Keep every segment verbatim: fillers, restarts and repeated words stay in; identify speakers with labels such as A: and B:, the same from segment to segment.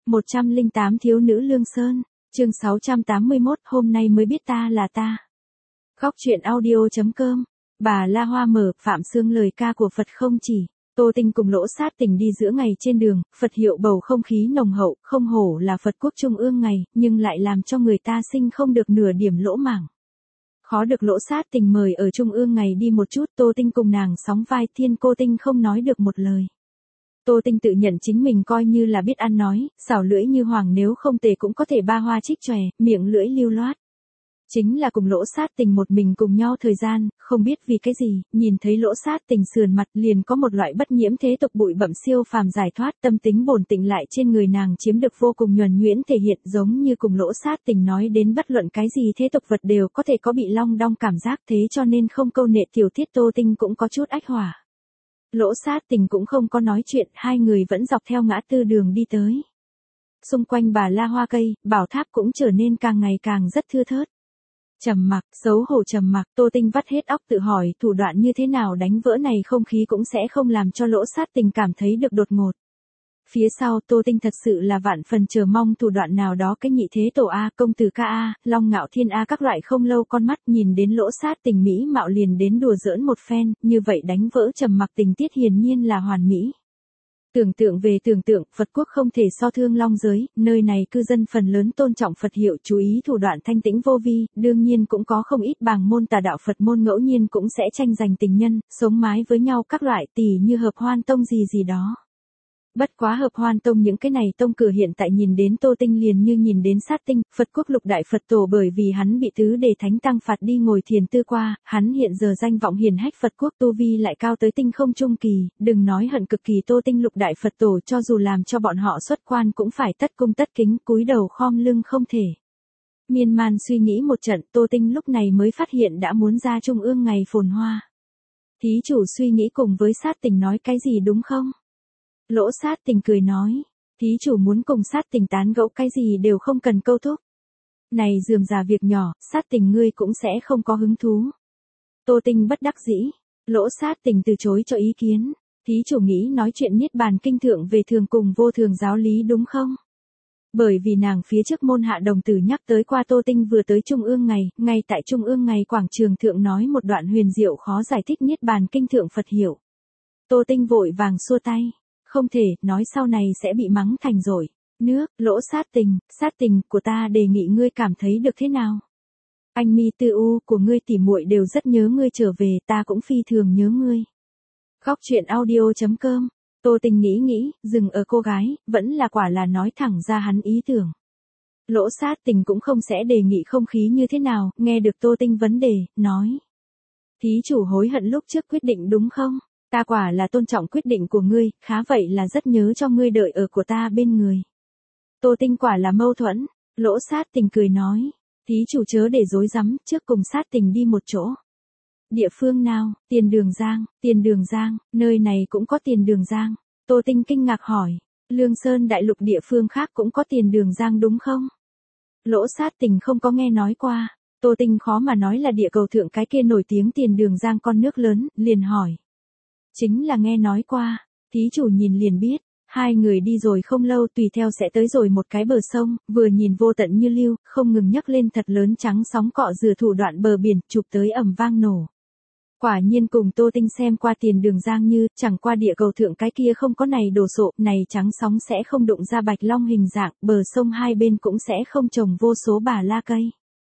A: một trăm lẻ tám Thiếu nữ Lương Sơn, chương sáu trăm tám mươi mốt, hôm nay mới biết ta là ta. Góc truyện audio.com, bà La Hoa mở, Phạm Sương lời ca của Phật không chỉ, Tô Tinh cùng Lỗ Sát Tình đi giữa ngày trên đường, Phật hiệu bầu không khí nồng hậu, không hổ là Phật quốc trung ương ngày, nhưng lại làm cho người ta sinh không được nửa điểm lỗ mảng. Khó được Lỗ Sát Tình mời ở trung ương ngày đi một chút, Tô Tinh cùng nàng sóng vai, Thiên Cô Tinh không nói được một lời. Tô Tinh tự nhận chính mình coi như là biết ăn nói, xảo lưỡi như hoàng, nếu không tề cũng có thể ba hoa trích chòe, miệng lưỡi lưu loát. Chính là cùng Lỗ Sát Tình một mình cùng nhau thời gian, không biết vì cái gì, nhìn thấy Lỗ Sát Tình sườn mặt liền có một loại bất nhiễm thế tục bụi bặm siêu phàm giải thoát, tâm tính bổn tĩnh lại trên người nàng chiếm được vô cùng nhuần nhuyễn thể hiện, giống như cùng Lỗ Sát Tình nói đến bất luận cái gì thế tục vật đều có thể có bị long đong cảm giác, thế cho nên không câu nệ tiểu tiết Tô Tinh cũng có chút ách hỏa. Lỗ Sát Tình cũng không có nói chuyện, hai người vẫn dọc theo ngã tư đường đi tới. Xung quanh bà La Hoa cây, bảo tháp cũng trở nên càng ngày càng rất thưa thớt. Trầm mặc, xấu hổ trầm mặc, Tô Tinh vắt hết óc tự hỏi thủ đoạn như thế nào đánh vỡ này không khí cũng sẽ không làm cho Lỗ Sát Tình cảm thấy được đột ngột. Phía sau Tô Tinh thật sự là vạn phần chờ mong thủ đoạn nào đó, cái nhị thế tổ A, công tử ca A, long ngạo thiên A các loại, không lâu con mắt nhìn đến Lỗ Sát Tình mỹ mạo liền đến đùa giỡn một phen, như vậy đánh vỡ trầm mặc tình tiết hiển nhiên là hoàn mỹ. Tưởng tượng về tưởng tượng, Phật quốc không thể so thương long giới, nơi này cư dân phần lớn tôn trọng Phật hiệu, chú ý thủ đoạn thanh tĩnh vô vi, đương nhiên cũng có không ít bàng môn tà đạo Phật môn ngẫu nhiên cũng sẽ tranh giành tình nhân, sống mái với nhau các loại, tỉ như Hợp Hoan Tông gì gì đó. Bất quá Hợp Hoan Tông những cái này tông cửa hiện tại nhìn đến Tô Tinh liền như nhìn đến sát tinh, Phật quốc lục đại Phật tổ bởi vì hắn bị tứ đề thánh tăng phạt đi ngồi thiền tư qua, hắn hiện giờ danh vọng hiển hách Phật quốc tu vi lại cao tới tinh không trung kỳ, đừng nói hận cực kỳ Tô Tinh lục đại Phật tổ, cho dù làm cho bọn họ xuất quan cũng phải tất cung tất kính, cúi đầu khom lưng không thể. Miên man suy nghĩ một trận, Tô Tinh lúc này mới phát hiện đã muốn ra trung ương ngày phồn hoa. Thí chủ suy nghĩ cùng với Sát Tình nói cái gì đúng không? Lỗ Sát Tình cười nói, thí chủ muốn cùng Sát Tình tán gẫu cái gì đều không cần câu thúc. Này rườm rà việc nhỏ, Sát Tình ngươi cũng sẽ không có hứng thú. Tô Tinh bất đắc dĩ, Lỗ Sát Tình từ chối cho ý kiến, thí chủ nghĩ nói chuyện Niết Bàn kinh thượng về thường cùng vô thường giáo lý đúng không? Bởi vì nàng phía trước môn hạ đồng tử nhắc tới qua Tô Tinh vừa tới Trung ương ngày, ngay tại Trung ương ngày quảng trường thượng nói một đoạn huyền diệu khó giải thích Niết Bàn kinh thượng Phật hiểu. Tô Tinh vội vàng xua tay. Không thể, nói sau này sẽ bị mắng thành rồi. Nước, Lỗ Sát Tình, Sát Tình của ta đề nghị ngươi cảm thấy được thế nào? Anh mi tư u của ngươi tỉ muội đều rất nhớ ngươi trở về, ta cũng phi thường nhớ ngươi. Góc truyện audio.com, Tô Tinh nghĩ nghĩ, dừng ở cô gái, vẫn là quả là nói thẳng ra hắn ý tưởng. Lỗ Sát Tình cũng không sẽ đề nghị không khí như thế nào, nghe được Tô Tinh vấn đề, nói. Thí chủ hối hận lúc trước quyết định đúng không? Ta quả là tôn trọng quyết định của ngươi, khá vậy là rất nhớ cho ngươi đợi ở của ta bên người. Tô Tinh quả là mâu thuẫn, Lỗ Sát Tình cười nói, thí chủ chớ để dối rắm, trước cùng Sát Tình đi một chỗ. Địa phương nào? Tiền Đường Giang, Tiền Đường Giang, nơi này cũng có Tiền Đường Giang. Tô Tinh kinh ngạc hỏi, Lương Sơn đại lục địa phương khác cũng có Tiền Đường Giang đúng không? Lỗ Sát Tình không có nghe nói qua, Tô Tinh khó mà nói là địa cầu thượng cái kia nổi tiếng Tiền Đường Giang con nước lớn, liền hỏi. Chính là nghe nói qua, thí chủ nhìn liền biết, hai người đi rồi không lâu tùy theo sẽ tới rồi một cái bờ sông, vừa nhìn vô tận như lưu, không ngừng nhấc lên thật lớn trắng sóng cọ rửa thủ đoạn bờ biển, chụp tới ầm vang nổ. Quả nhiên cùng Tô Tinh xem qua Tiền Đường Giang như, chẳng qua địa cầu thượng cái kia không có này đồ sộ, này trắng sóng sẽ không đụng ra bạch long hình dạng, bờ sông hai bên cũng sẽ không trồng vô số bà la cây.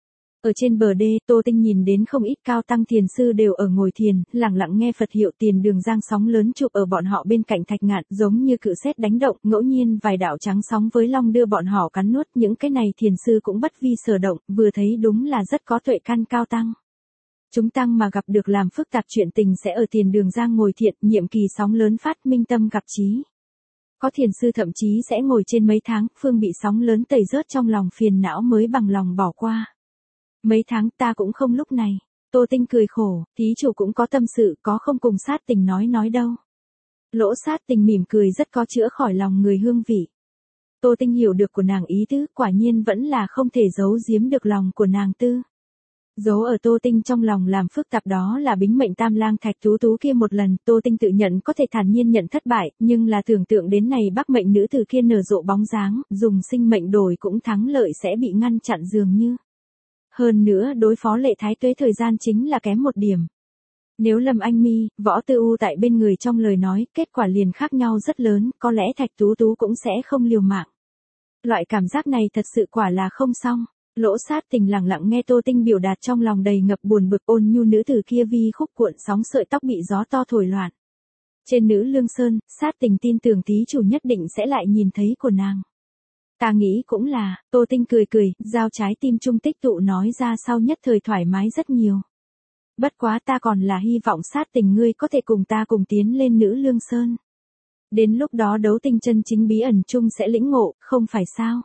A: Ở trên bờ đê, Tô Tinh nhìn đến không ít cao tăng thiền sư đều ở ngồi thiền, lặng lặng nghe Phật hiệu Tiền Đường Giang sóng lớn chụp ở bọn họ bên cạnh thạch ngạn, giống như cự sét đánh động, ngẫu nhiên vài đạo trắng sóng với long đưa bọn họ cắn nuốt, những cái này thiền sư cũng bất vi sở động, vừa thấy đúng là rất có tuệ căn cao tăng. Chúng tăng mà gặp được làm phức tạp chuyện tình sẽ ở Tiền Đường Giang ngồi thiện, nhiệm kỳ sóng lớn phát minh tâm gặp trí. Có thiền sư thậm chí sẽ ngồi trên mấy tháng, phương bị sóng lớn tẩy rớt trong lòng phiền não mới bằng lòng bỏ qua. Mấy tháng ta cũng không lúc này. Tô Tinh cười khổ, thí chủ cũng có tâm sự, có không cùng Sát Tình nói nói đâu. Lỗ Sát Tình mỉm cười rất có chữa khỏi lòng người hương vị. Tô Tinh hiểu được của nàng ý tứ, quả nhiên vẫn là không thể giấu giếm được lòng của nàng tư. Dấu ở Tô Tinh trong lòng làm phức tạp đó là bính mệnh tam lang Thạch Tú Tú kia một lần, Tô Tinh tự nhận có thể thản nhiên nhận thất bại, nhưng là tưởng tượng đến này bắc mệnh nữ tử kia nở rộ bóng dáng, dùng sinh mệnh đổi cũng thắng lợi sẽ bị ngăn chặn dường như. Hơn nữa đối phó Lệ Thái Tuế thời gian chính là kém một điểm. Nếu Lâm Anh Mi, Võ Tư U tại bên người trong lời nói, kết quả liền khác nhau rất lớn, có lẽ Thạch Tú Tú cũng sẽ không liều mạng. Loại cảm giác này thật sự quả là không xong. Lỗ Sát Tình lặng lặng nghe Tô Tinh biểu đạt trong lòng đầy ngập buồn bực, ôn nhu nữ tử kia vi khúc cuộn sóng sợi tóc bị gió to thổi loạn. Trên Nữ Lương Sơn, Sát Tình tin tưởng thí chủ nhất định sẽ lại nhìn thấy của nàng. Ta nghĩ cũng là, Tô Tinh cười cười, giao trái tim trung tích tụ nói ra sau nhất thời thoải mái rất nhiều. Bất quá ta còn là hy vọng Sát Tình ngươi có thể cùng ta cùng tiến lên Nữ Lương Sơn. Đến lúc đó đấu tinh chân chính bí ẩn chung sẽ lĩnh ngộ, không phải sao?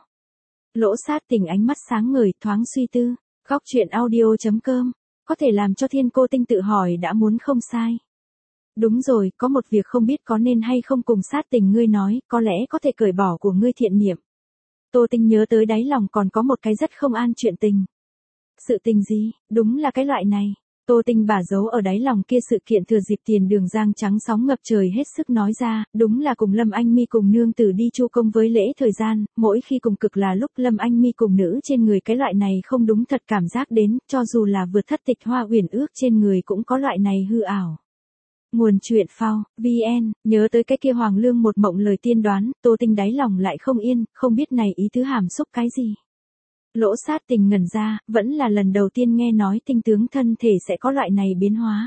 A: Lỗ Sát Tình ánh mắt sáng ngời, thoáng suy tư. Góc truyện audio.com, có thể làm cho Thiên Cô Tinh tự hỏi đã muốn không sai. Đúng rồi, có một việc không biết có nên hay không cùng Sát Tình ngươi nói, có lẽ có thể cởi bỏ của ngươi thiện niệm. Tô Tinh nhớ tới đáy lòng còn có một cái rất không an chuyện tình. Sự tình gì? Đúng là cái loại này. Tô Tinh bà giấu ở đáy lòng kia sự kiện thừa dịp tiền đường giang trắng sóng ngập trời hết sức nói ra, đúng là cùng Lâm Anh Mi cùng nương tử đi chu công với lễ thời gian, mỗi khi cùng cực là lúc Lâm Anh Mi cùng nữ trên người cái loại này không đúng thật cảm giác đến, cho dù là vượt thất tịch hoa uyển ước trên người cũng có loại này hư ảo. Nguồn truyện phao, vn, nhớ tới cái kia Hoàng Lương một mộng lời tiên đoán, Tô Tinh đáy lòng lại không yên, không biết này ý tứ hàm xúc cái gì. Lỗ Sát Tình ngẩn ra, vẫn là lần đầu tiên nghe nói tinh tướng thân thể sẽ có loại này biến hóa.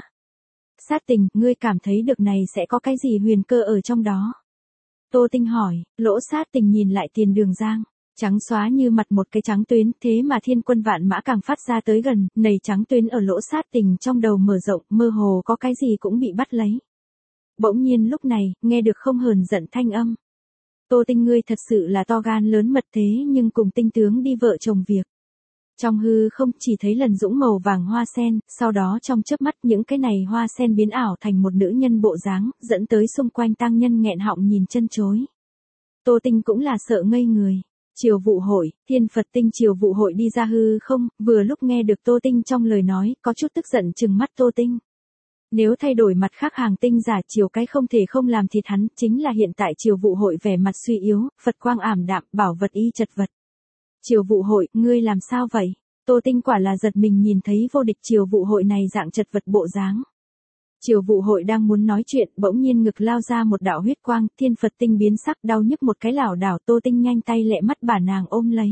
A: Sát Tình, ngươi cảm thấy được này sẽ có cái gì huyền cơ ở trong đó? Tô Tinh hỏi, Lỗ Sát Tình nhìn lại tiền đường giang, trắng xóa như mặt một cái trắng tuyến, thế mà thiên quân vạn mã càng phát ra tới gần, nầy trắng tuyến ở Lỗ Sát Tình trong đầu mở rộng, mơ hồ có cái gì cũng bị bắt lấy. Bỗng nhiên lúc này, nghe được không hờn giận thanh âm. Tô Tinh ngươi thật sự là to gan lớn mật thế nhưng cùng tinh tướng đi vợ chồng việc. Trong hư không chỉ thấy lần dũng màu vàng hoa sen, sau đó trong chớp mắt những cái này hoa sen biến ảo thành một nữ nhân bộ dáng, dẫn tới xung quanh tang nhân nghẹn họng nhìn chân chối. Tô Tinh cũng là sợ ngây người. Triều vụ hội, Thiên Phật Tinh triều vụ hội đi ra hư không, vừa lúc nghe được Tô Tinh trong lời nói, có chút tức giận trừng mắt Tô Tinh. Nếu thay đổi mặt khác hàng tinh giả triều cái không thể không làm thịt hắn, chính là hiện tại triều vụ hội vẻ mặt suy yếu, Phật quang ảm đạm, bảo vật y chật vật. Triều vụ hội, ngươi làm sao vậy? Tô Tinh quả là giật mình nhìn thấy vô địch triều vụ hội này dạng chật vật bộ dáng. Triều vụ hội đang muốn nói chuyện, bỗng nhiên ngực lao ra một đạo huyết quang, Thiên Phật Tinh biến sắc đau nhức một cái lảo đảo, Tô Tinh nhanh tay lẹ mắt bà nàng ôm lấy.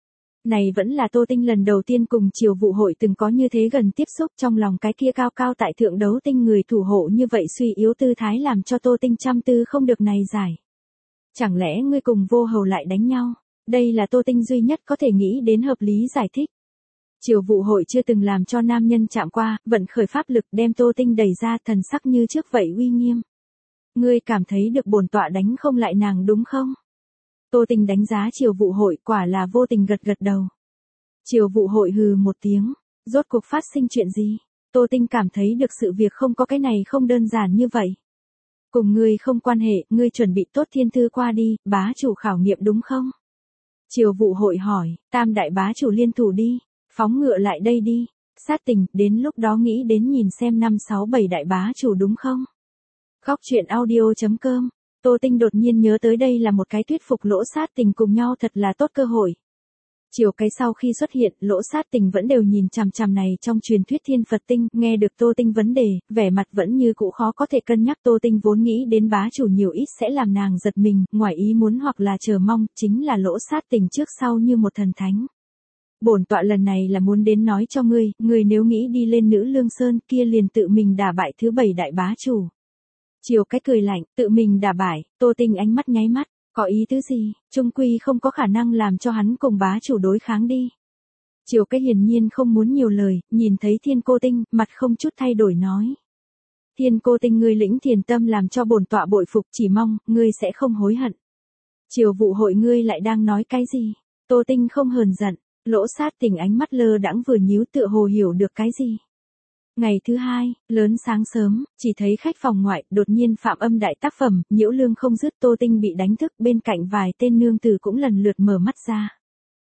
A: Này vẫn là Tô Tinh lần đầu tiên cùng triều vụ hội từng có như thế gần tiếp xúc, trong lòng cái kia cao cao tại thượng đấu tinh người thủ hộ như vậy suy yếu tư thái làm cho Tô Tinh trăm tư không được này giải. Chẳng lẽ ngươi cùng vô hầu lại đánh nhau? Đây là Tô Tinh duy nhất có thể nghĩ đến hợp lý giải thích. Triều vụ hội chưa từng làm cho nam nhân chạm qua, vận khởi pháp lực đem Tô Tinh đẩy ra, thần sắc như trước vậy uy nghiêm. Ngươi cảm thấy được bổn tọa đánh không lại nàng đúng không? Tô Tinh đánh giá triều vụ hội, quả là vô tình gật gật đầu. Triều vụ hội hừ một tiếng, rốt cuộc phát sinh chuyện gì? Tô Tinh cảm thấy được sự việc không có cái này không đơn giản như vậy. Cùng ngươi không quan hệ, ngươi chuẩn bị tốt thiên thư qua đi, bá chủ khảo nghiệm đúng không? Triều vụ hội hỏi, tam đại bá chủ liên thủ đi, phóng ngựa lại đây đi. Sát Tình, đến lúc đó nghĩ đến nhìn xem năm sáu bảy đại bá chủ đúng không? Góc truyện audio.com, Tô Tinh đột nhiên nhớ tới đây là một cái thuyết phục Lỗ Sát Tình cùng nhau thật là tốt cơ hội. Chiều cái sau khi xuất hiện, Lỗ Sát Tình vẫn đều nhìn chằm chằm này trong truyền thuyết Thiên Phật Tinh, nghe được Tô Tinh vấn đề, vẻ mặt vẫn như cũ khó có thể cân nhắc. Tô Tinh vốn nghĩ đến bá chủ nhiều ít sẽ làm nàng giật mình, ngoài ý muốn hoặc là chờ mong, chính là Lỗ Sát Tình trước sau như một thần thánh. Bổn tọa lần này là muốn đến nói cho ngươi, ngươi nếu nghĩ đi lên Nữ Lương Sơn kia liền tự mình đả bại thứ bảy đại bá chủ. Chiều cái cười lạnh, tự mình đả bại, Tô Tinh ánh mắt nháy mắt, có ý tứ gì, trung quy không có khả năng làm cho hắn cùng bá chủ đối kháng đi. Chiều cái hiển nhiên không muốn nhiều lời, nhìn thấy Thiên Cô Tinh, mặt không chút thay đổi nói. Thiên Cô Tinh ngươi lĩnh thiền tâm làm cho bổn tọa bội phục, chỉ mong, ngươi sẽ không hối hận. Triều vụ hội ngươi lại đang nói cái gì? Tô Tinh không hờn giận, Lỗ Sát Tình ánh mắt lơ đãng vừa nhíu tựa hồ hiểu được cái gì. Ngày thứ hai, lớn sáng sớm, chỉ thấy khách phòng ngoại, đột nhiên phạm âm đại tác phẩm, nhiễu lương không dứt. Tô Tinh bị đánh thức, bên cạnh vài tên nương tử cũng lần lượt mở mắt ra.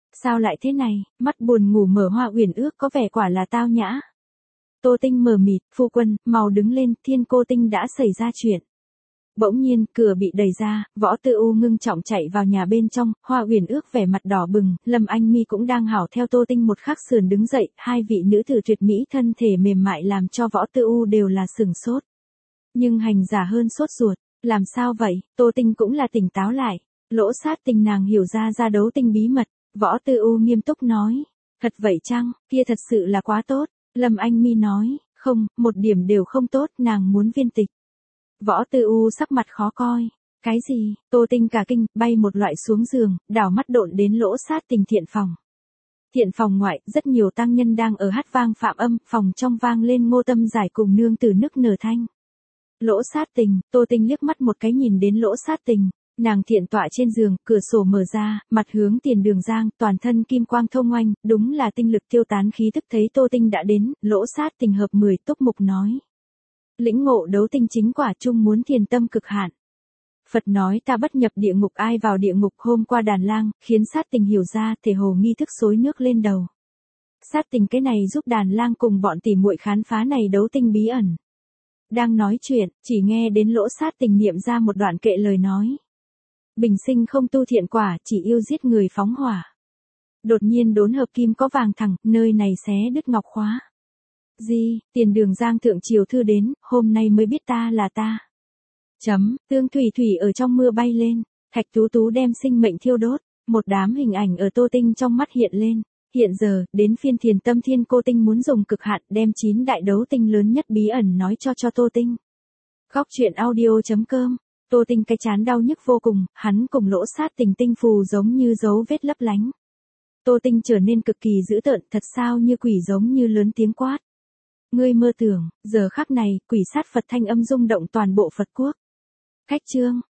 A: Sao lại thế này, mắt buồn ngủ mở Hoa Uyển ước có vẻ quả là tao nhã. Tô Tinh mờ mịt, phu quân, mau đứng lên, Thiên Cô Tinh đã xảy ra chuyện. Bỗng nhiên, cửa bị đẩy ra, Võ Tư U ngưng trọng chạy vào nhà bên trong, Hoa Uyển ước vẻ mặt đỏ bừng, Lâm Anh Mi cũng đang hảo theo Tô Tinh một khắc sườn đứng dậy, hai vị nữ tử tuyệt mỹ thân thể mềm mại làm cho Võ Tư U đều là sửng sốt. Nhưng hành giả hơn sốt ruột, làm sao vậy, Tô Tinh cũng là tỉnh táo lại, Lỗ Sát Tình nàng hiểu ra ra đấu tinh bí mật, Võ Tư U nghiêm túc nói, thật vậy chăng, kia thật sự là quá tốt, Lâm Anh Mi nói, không, một điểm đều không tốt, nàng muốn viên tịch. Võ Tư U sắc mặt khó coi, cái gì, Tô Tinh cả kinh, bay một loại xuống giường, đảo mắt độn đến Lỗ Sát Tình thiện phòng. Thiện phòng ngoại, rất nhiều tăng nhân đang ở hát vang phạm âm, phòng trong vang lên Ngô Tâm Giải cùng nương tử nức nở thanh. Lỗ Sát Tình, Tô Tinh liếc mắt một cái nhìn đến Lỗ Sát Tình, nàng thiện tọa trên giường, cửa sổ mở ra, mặt hướng tiền đường giang, toàn thân kim quang thông oanh, đúng là tinh lực tiêu tán khí thức thấy Tô Tinh đã đến, Lỗ Sát Tình hợp mười túc mục nói. Lĩnh ngộ đấu tinh chính quả chung muốn thiền tâm cực hạn. Phật nói ta bất nhập địa ngục ai vào địa ngục hôm qua đàn lang, khiến Sát Tình hiểu ra thể hồ nghi thức xối nước lên đầu. Sát Tình cái này giúp đàn lang cùng bọn tỉ muội khám phá này đấu tinh bí ẩn. Đang nói chuyện, chỉ nghe đến Lỗ Sát Tình niệm ra một đoạn kệ lời nói. Bình sinh không tu thiện quả, chỉ yêu giết người phóng hỏa. Đột nhiên đốn hợp kim có vàng thẳng, nơi này xé đứt ngọc khóa. Gì, tiền đường giang thượng triều thư đến, hôm nay mới biết ta là ta. Chấm, tương thủy thủy ở trong mưa bay lên, Thạch Tú Tú đem sinh mệnh thiêu đốt, một đám hình ảnh ở Tô Tinh trong mắt hiện lên. Hiện giờ, đến phiên thiền tâm Thiên Cô Tinh muốn dùng cực hạn đem chín đại đấu tinh lớn nhất bí ẩn nói cho cho Tô Tinh. Góc truyện audio chấm com, Tô Tinh cái chán đau nhức vô cùng, hắn cùng Lỗ Sát Tình tinh phù giống như dấu vết lấp lánh. Tô Tinh trở nên cực kỳ dữ tợn, thật sao như quỷ giống như lớn tiếng quát. Ngươi mơ tưởng, giờ khắc này, quỷ sát Phật thanh âm rung động toàn bộ Phật quốc. Khách chương.